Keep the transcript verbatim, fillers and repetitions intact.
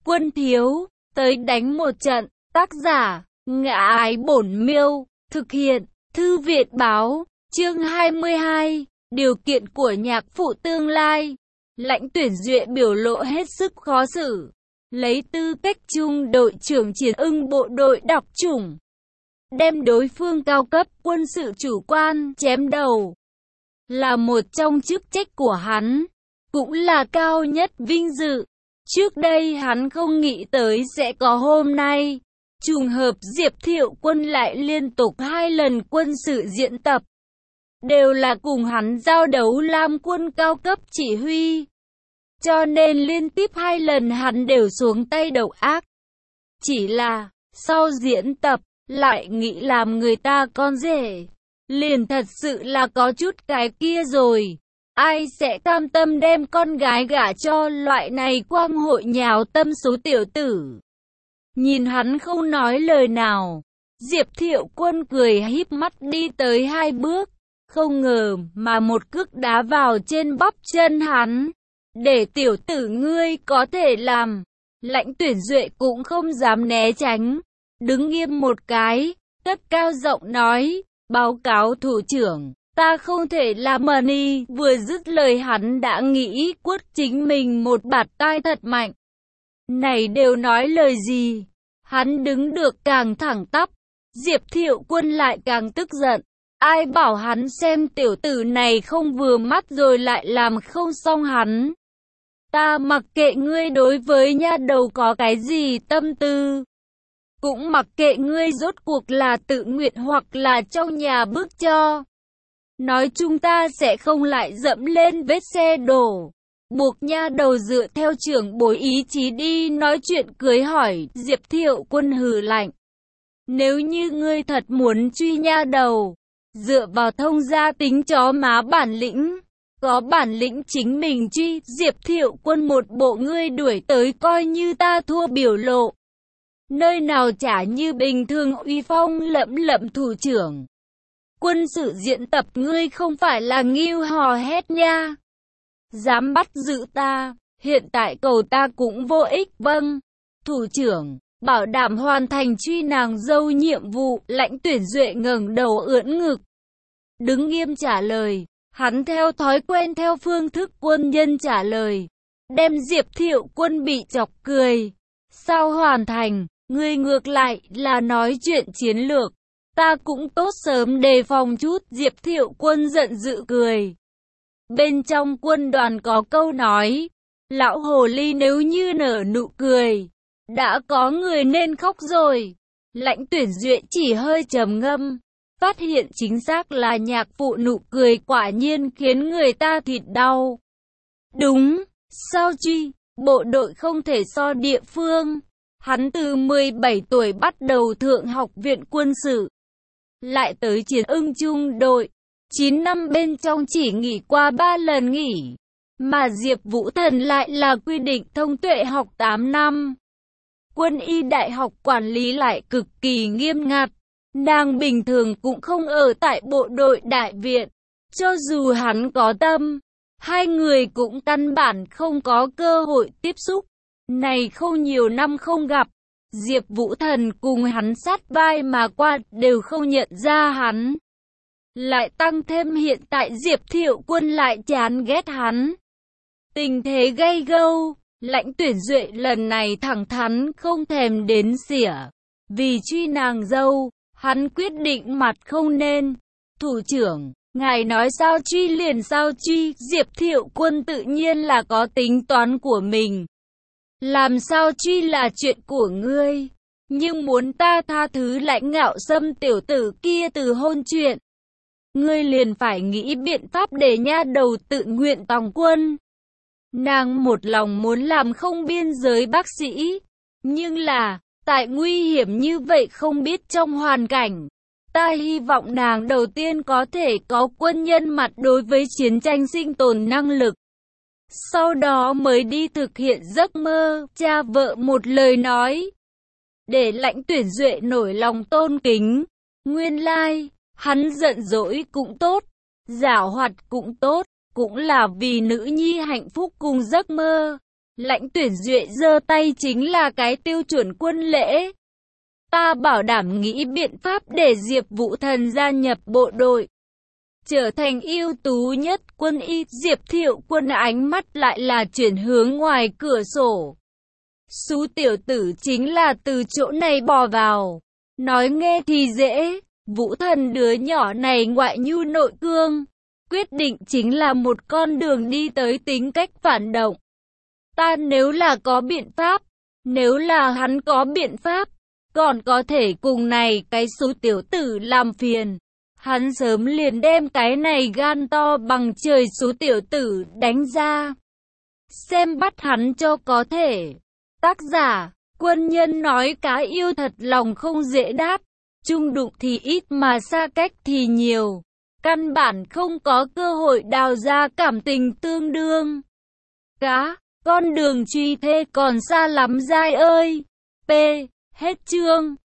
Quân thiếu, tới đánh một trận. Tác giả, Ngã Ái Bổn Miêu. Thực hiện, Thư Viện Báo. Chương hai mươi hai. Điều kiện của nhạc phụ tương lai. Lãnh Tuyển Duệ biểu lộ hết sức khó xử. Lấy tư cách trung đội trưởng Chiến Ưng bộ đội đặc chủng, đem đối phương cao cấp quân sự chủ quan chém đầu, là một trong chức trách của hắn, cũng là cao nhất vinh dự. Trước đây hắn không nghĩ tới sẽ có hôm nay. Trùng hợp Diệp Thiệu Quân lại liên tục hai lần quân sự diễn tập, đều là cùng hắn giao đấu Lam quân cao cấp chỉ huy. Cho nên liên tiếp hai lần hắn đều xuống tay độc ác. Chỉ là, sau diễn tập, lại nghĩ làm người ta con rể. Liền thật sự là có chút cái kia rồi. Ai sẽ cam tâm đem con gái gả cho loại này quang hội nhào tâm số tiểu tử. Nhìn hắn không nói lời nào, Diệp Thiệu Quân cười híp mắt đi tới hai bước. Không ngờ mà một cước đá vào trên bắp chân hắn. Để tiểu tử ngươi có thể làm. Lãnh Tuyển Duệ cũng không dám né tránh, đứng nghiêm một cái, cất cao giọng nói, báo cáo thủ trưởng, ta không thể làm money. Vừa dứt lời hắn đã nghĩ quất chính mình một bạt tai thật mạnh. Này đều nói lời gì? Hắn đứng được càng thẳng tắp, Diệp Thiệu Quân lại càng tức giận. Ai bảo hắn xem tiểu tử này không vừa mắt rồi lại làm không xong hắn. Ta mặc kệ ngươi đối với nha đầu có cái gì tâm tư. Cũng mặc kệ ngươi rốt cuộc là tự nguyện hoặc là trong nhà bức cho. Nói chúng ta sẽ không lại dẫm lên vết xe đổ. Buộc nha đầu dựa theo trưởng bối ý chí đi nói chuyện cưới hỏi. Diệp Thiệu Quân hừ lạnh. Nếu như ngươi thật muốn truy nha đầu, dựa vào thông gia tính chó má bản lĩnh. Có bản lĩnh chính mình truy. Diệp Thiệu Quân một bộ ngươi đuổi tới coi như ta thua biểu lộ. Nơi nào chả như bình thường uy phong lẫm lẫm thủ trưởng. Quân sự diễn tập ngươi không phải là nghiêu hò hét nha. Dám bắt giữ ta, hiện tại cầu ta cũng vô ích. Vâng, thủ trưởng, bảo đảm hoàn thành truy nàng dâu nhiệm vụ. Lãnh Tuyển Duệ ngẩng đầu ưỡn ngực, đứng nghiêm trả lời. Hắn theo thói quen theo phương thức quân nhân trả lời, đem Diệp Thiệu Quân bị chọc cười. Sao hoàn thành, ngươi ngược lại là nói chuyện chiến lược, ta cũng tốt sớm đề phòng chút. Diệp Thiệu Quân giận dữ cười. Bên trong quân đoàn có câu nói, lão hồ ly nếu như nở nụ cười, đã có người nên khóc rồi. Lãnh Tuyển Duệ chỉ hơi trầm ngâm, phát hiện chính xác là nhạc phụ nụ cười quả nhiên khiến người ta thịt đau. Đúng, sao truy, bộ đội không thể so địa phương. Hắn từ mười bảy tuổi bắt đầu thượng học viện quân sự, lại tới Chiến Ưng trung đội, chín năm bên trong chỉ nghỉ qua ba lần nghỉ. Mà Diệp Vũ Thần lại là quy định thông tuệ học tám năm. Quân y đại học quản lý lại cực kỳ nghiêm ngặt. Nàng bình thường cũng không ở tại bộ đội đại viện. Cho dù hắn có tâm, hai người cũng căn bản không có cơ hội tiếp xúc. Này không nhiều năm không gặp, Diệp Vũ Thần cùng hắn sát vai mà qua đều không nhận ra hắn. Lại tăng thêm hiện tại Diệp Thiệu Quân lại chán ghét hắn. Tình thế gay gâu, Lãnh Tuyển Duệ lần này thẳng thắn không thèm đến xỉa. Vì truy nàng dâu, hắn quyết định mặt không nên. Thủ trưởng, ngài nói sao truy liền sao truy. Diệp Thiệu Quân tự nhiên là có tính toán của mình. Làm sao truy là chuyện của ngươi. Nhưng muốn ta tha thứ Lãnh Ngạo Sâm tiểu tử kia từ hôn chuyện, ngươi liền phải nghĩ biện pháp để nha đầu tự nguyện tòng quân. Nàng một lòng muốn làm không biên giới bác sĩ. Nhưng là, tại nguy hiểm như vậy không biết trong hoàn cảnh, ta hy vọng nàng đầu tiên có thể có quân nhân mặt đối với chiến tranh sinh tồn năng lực. Sau đó mới đi thực hiện giấc mơ. Cha vợ một lời nói, để Lãnh Tuyển Duệ nổi lòng tôn kính. Nguyên lai, hắn giận dỗi cũng tốt, giảo hoạt cũng tốt, cũng là vì nữ nhi hạnh phúc cùng giấc mơ. Lãnh tuyển Duệ giơ tay chính là cái tiêu chuẩn quân lễ. Ta bảo đảm nghĩ biện pháp để Diệp Vũ Thần gia nhập bộ đội, trở thành ưu tú nhất quân y. Diệp Thiệu Quân ánh mắt lại là chuyển hướng ngoài cửa sổ. Sú tiểu tử chính là từ chỗ này bò vào. Nói nghe thì dễ, Vũ Thần đứa nhỏ này ngoại nhu nội cương, quyết định chính là một con đường đi tới tính cách phản động. Ta nếu là có biện pháp, nếu là hắn có biện pháp, còn có thể cùng này cái số tiểu tử làm phiền. Hắn sớm liền đem cái này gan to bằng trời số tiểu tử đánh ra. Xem bắt hắn cho có thể. Tác giả, quân nhân nói cá yêu thật lòng không dễ đáp. Chung đụng thì ít mà xa cách thì nhiều. Căn bản không có cơ hội đào ra cảm tình tương đương. Cá, con đường truy thê còn xa lắm giai ơi. P. Hết chương.